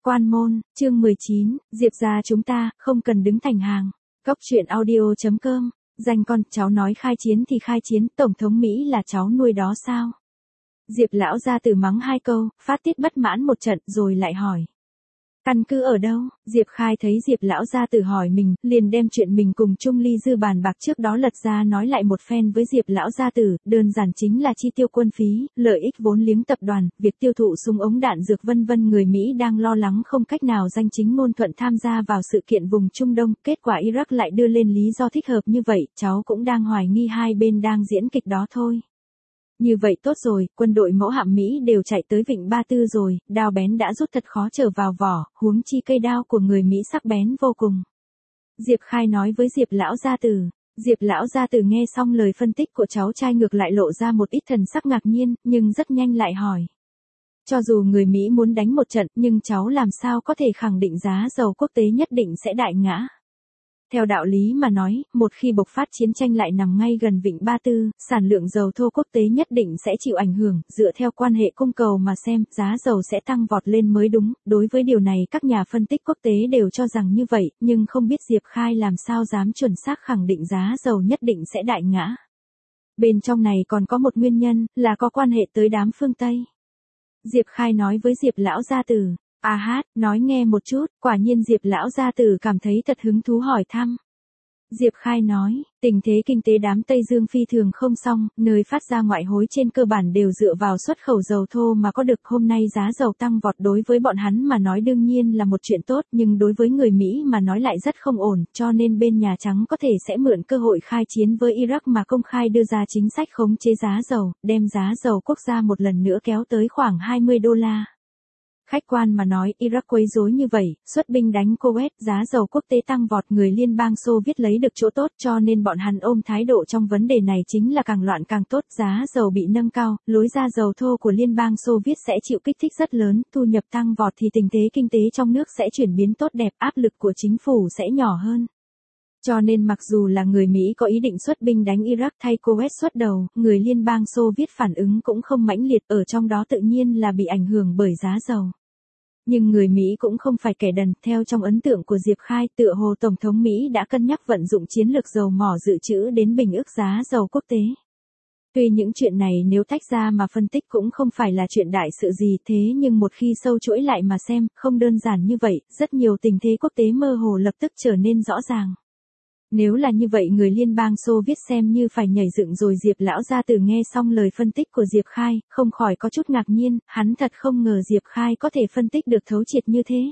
Quan môn, chương 19, Diệp gia chúng ta, không cần đứng thành hàng. Góc truyện audio.com, danh con, cháu nói khai chiến thì khai chiến, Tổng thống Mỹ là cháu nuôi đó sao? Diệp lão gia tử mắng 2 câu, phát tiết bất mãn một trận rồi lại hỏi. Căn cứ ở đâu? Diệp Khai thấy Diệp lão gia tử hỏi mình, liền đem chuyện mình cùng Trung Ly Dư bàn bạc trước đó lật ra nói lại một phen với Diệp lão gia tử, đơn giản chính là chi tiêu quân phí, lợi ích vốn liếng tập đoàn, việc tiêu thụ súng ống đạn dược vân vân. Người Mỹ đang lo lắng không cách nào danh chính ngôn thuận tham gia vào sự kiện vùng Trung Đông, kết quả Iraq lại đưa lên lý do thích hợp như vậy, cháu cũng đang hoài nghi hai bên đang diễn kịch đó thôi. Như vậy tốt rồi, quân đội mẫu hạm Mỹ đều chạy tới Vịnh Ba Tư rồi, đao bén đã rút thật khó trở vào vỏ, huống chi cây đao của người Mỹ sắc bén vô cùng. Diệp Khai nói với Diệp lão gia tử. Diệp lão gia tử nghe xong lời phân tích của cháu trai ngược lại lộ ra một ít thần sắc ngạc nhiên, nhưng rất nhanh lại hỏi. Cho dù người Mỹ muốn đánh một trận, nhưng cháu làm sao có thể khẳng định giá dầu quốc tế nhất định sẽ đại ngã? Theo đạo lý mà nói, một khi bộc phát chiến tranh lại nằm ngay gần Vịnh Ba Tư, sản lượng dầu thô quốc tế nhất định sẽ chịu ảnh hưởng, dựa theo quan hệ cung cầu mà xem, giá dầu sẽ tăng vọt lên mới đúng, đối với điều này các nhà phân tích quốc tế đều cho rằng như vậy, nhưng không biết Diệp Khai làm sao dám chuẩn xác khẳng định giá dầu nhất định sẽ đại ngã. Bên trong này còn có một nguyên nhân, là có quan hệ tới đám phương Tây. Diệp Khai nói với Diệp lão gia tử. Nói nghe một chút, quả nhiên Diệp lão gia tử cảm thấy thật hứng thú hỏi thăm. Diệp Khai nói, tình thế kinh tế đám Tây Dương phi thường không xong, nơi phát ra ngoại hối trên cơ bản đều dựa vào xuất khẩu dầu thô mà có được. Hôm nay giá dầu tăng vọt đối với bọn hắn mà nói đương nhiên là một chuyện tốt, nhưng đối với người Mỹ mà nói lại rất không ổn, cho nên bên Nhà Trắng có thể sẽ mượn cơ hội khai chiến với Iraq mà công khai đưa ra chính sách khống chế giá dầu, đem giá dầu quốc gia một lần nữa kéo tới khoảng $20. Khách quan mà nói, Iraq quấy rối như vậy, xuất binh đánh Kuwait, giá dầu quốc tế tăng vọt, người Liên bang Xô Viết lấy được chỗ tốt, cho nên bọn hắn ôm thái độ trong vấn đề này chính là càng loạn càng tốt, giá dầu bị nâng cao, lối ra dầu thô của Liên bang Xô Viết sẽ chịu kích thích rất lớn, thu nhập tăng vọt thì tình thế kinh tế trong nước sẽ chuyển biến tốt đẹp, áp lực của chính phủ sẽ nhỏ hơn. Cho nên mặc dù là người Mỹ có ý định xuất binh đánh Iraq thay Kuwait xuất đầu, người Liên bang Xô Viết phản ứng cũng không mãnh liệt, ở trong đó tự nhiên là bị ảnh hưởng bởi giá dầu. Nhưng người Mỹ cũng không phải kẻ đần, theo trong ấn tượng của Diệp Khai, tựa hồ Tổng thống Mỹ đã cân nhắc vận dụng chiến lược dầu mỏ dự trữ đến bình ức giá dầu quốc tế. Tuy những chuyện này nếu tách ra mà phân tích cũng không phải là chuyện đại sự gì, thế nhưng một khi sâu chuỗi lại mà xem, không đơn giản như vậy, rất nhiều tình thế quốc tế mơ hồ lập tức trở nên rõ ràng. Nếu là như vậy người Liên bang Xô Viết xem như phải nhảy dựng rồi. Diệp lão gia tử nghe xong lời phân tích của Diệp Khai, không khỏi có chút ngạc nhiên, hắn thật không ngờ Diệp Khai có thể phân tích được thấu triệt như thế.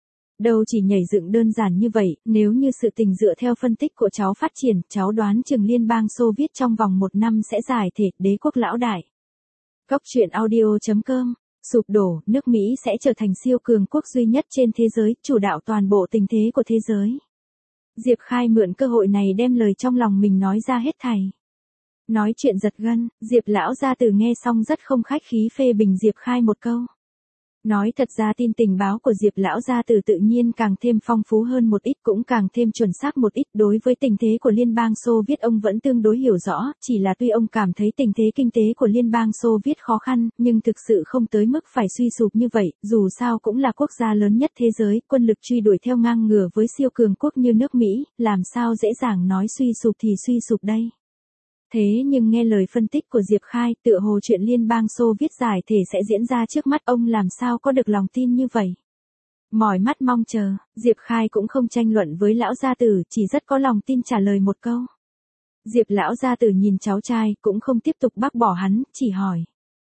Đâu chỉ nhảy dựng đơn giản như vậy, nếu như sự tình dựa theo phân tích của cháu phát triển, cháu đoán chừng Liên bang Xô Viết trong vòng 1 năm sẽ giải thể đế quốc lão đại. Góc truyện audio.com, sụp đổ, nước Mỹ sẽ trở thành siêu cường quốc duy nhất trên thế giới, chủ đạo toàn bộ tình thế của thế giới. Diệp Khai mượn cơ hội này đem lời trong lòng mình nói ra hết thảy. Nói chuyện giật gân, Diệp lão gia tử nghe xong rất không khách khí phê bình Diệp Khai một câu. Nói thật ra tin tình báo của Diệp lão gia tử tự nhiên càng thêm phong phú hơn một ít, cũng càng thêm chuẩn xác một ít. Đối với tình thế của Liên bang Xô Viết ông vẫn tương đối hiểu rõ, chỉ là tuy ông cảm thấy tình thế kinh tế của Liên bang Xô Viết khó khăn, nhưng thực sự không tới mức phải suy sụp như vậy, dù sao cũng là quốc gia lớn nhất thế giới, quân lực truy đuổi theo ngang ngửa với siêu cường quốc như nước Mỹ, làm sao dễ dàng nói suy sụp thì suy sụp đây. Thế nhưng nghe lời phân tích của Diệp Khai, tựa hồ chuyện Liên bang Xô Viết giải thể sẽ diễn ra trước mắt, ông làm sao có được lòng tin như vậy. Mỏi mắt mong chờ, Diệp Khai cũng không tranh luận với lão gia tử, chỉ rất có lòng tin trả lời một câu. Diệp lão gia tử nhìn cháu trai, cũng không tiếp tục bác bỏ hắn, chỉ hỏi.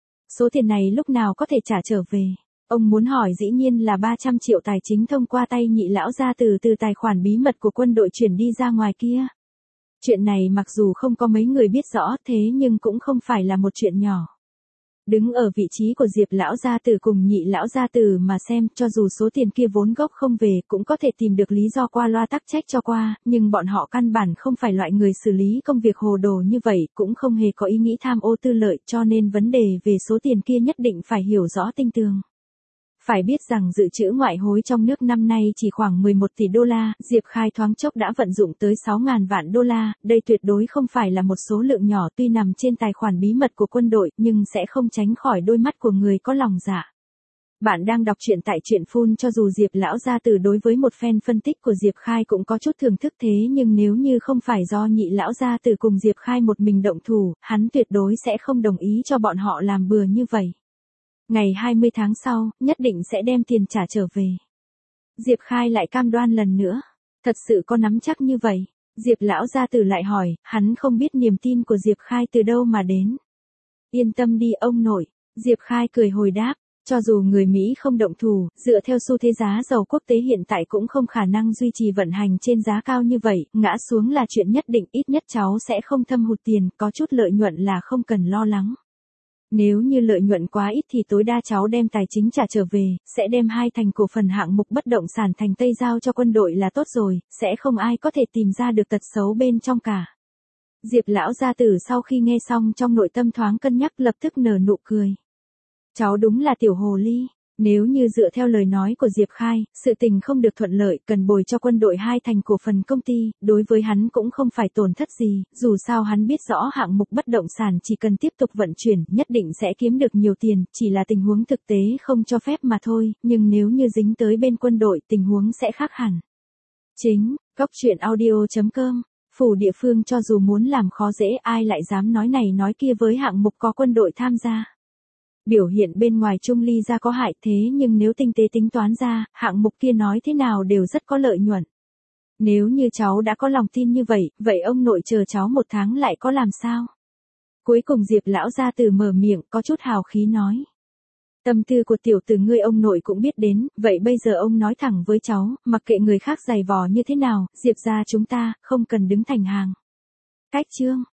Số tiền này lúc nào có thể trả trở về? Ông muốn hỏi dĩ nhiên là 300 triệu tài chính thông qua tay nhị lão gia tử từ tài khoản bí mật của quân đội chuyển đi ra ngoài kia. Chuyện này mặc dù không có mấy người biết rõ, thế nhưng cũng không phải là một chuyện nhỏ. Đứng ở vị trí của Diệp lão gia tử cùng nhị lão gia tử mà xem, cho dù số tiền kia vốn gốc không về, cũng có thể tìm được lý do qua loa tắc trách cho qua, nhưng bọn họ căn bản không phải loại người xử lý công việc hồ đồ như vậy, cũng không hề có ý nghĩ tham ô tư lợi, cho nên vấn đề về số tiền kia nhất định phải hiểu rõ tinh tường. Phải biết rằng dự trữ ngoại hối trong nước năm nay chỉ khoảng 11 tỷ đô la, Diệp Khai thoáng chốc đã vận dụng tới 6.000 vạn đô la, đây tuyệt đối không phải là một số lượng nhỏ, tuy nằm trên tài khoản bí mật của quân đội, nhưng sẽ không tránh khỏi đôi mắt của người có lòng dạ. Bạn đang đọc truyện tại truyện Phun, cho dù Diệp lão gia tử đối với một fan phân tích của Diệp Khai cũng có chút thưởng thức, thế nhưng nếu như không phải do Nhị lão gia tử cùng Diệp Khai một mình động thủ, hắn tuyệt đối sẽ không đồng ý cho bọn họ làm bừa như vậy. Ngày 20 tháng sau, nhất định sẽ đem tiền trả trở về. Diệp Khai lại cam đoan lần nữa. Thật sự có nắm chắc như vậy? Diệp lão gia tử lại hỏi, hắn không biết niềm tin của Diệp Khai từ đâu mà đến. Yên tâm đi ông nội. Diệp Khai cười hồi đáp. Cho dù người Mỹ không động thủ, dựa theo xu thế giá dầu quốc tế hiện tại cũng không khả năng duy trì vận hành trên giá cao như vậy, ngã xuống là chuyện nhất định, ít nhất cháu sẽ không thâm hụt tiền, có chút lợi nhuận là không cần lo lắng. Nếu như lợi nhuận quá ít thì tối đa cháu đem tài chính trả trở về, sẽ đem 2 thành cổ phần hạng mục bất động sản thành Tây giao cho quân đội là tốt rồi, sẽ không ai có thể tìm ra được tật xấu bên trong cả. Diệp lão gia tử sau khi nghe xong trong nội tâm thoáng cân nhắc, lập tức nở nụ cười. Cháu đúng là tiểu hồ ly. Nếu như dựa theo lời nói của Diệp Khai, sự tình không được thuận lợi, cần bồi cho quân đội 2 thành cổ phần công ty, đối với hắn cũng không phải tổn thất gì, dù sao hắn biết rõ hạng mục bất động sản chỉ cần tiếp tục vận chuyển, nhất định sẽ kiếm được nhiều tiền, chỉ là tình huống thực tế không cho phép mà thôi, nhưng nếu như dính tới bên quân đội, tình huống sẽ khác hẳn. Chính, góc truyện audio.com, phủ địa phương cho dù muốn làm khó dễ, ai lại dám nói này nói kia với hạng mục có quân đội tham gia. Biểu hiện bên ngoài Trung Ly ra có hại, thế nhưng nếu tinh tế tính toán ra, hạng mục kia nói thế nào đều rất có lợi nhuận. Nếu như cháu đã có lòng tin như vậy, vậy ông nội chờ cháu 1 tháng lại có làm sao? Cuối cùng Diệp lão gia tử mở miệng, có chút hào khí nói. Tâm tư của tiểu tử ngươi ông nội cũng biết đến, vậy bây giờ ông nói thẳng với cháu, mặc kệ người khác giày vò như thế nào, Diệp gia chúng ta, không cần đứng thành hàng. Cách chương.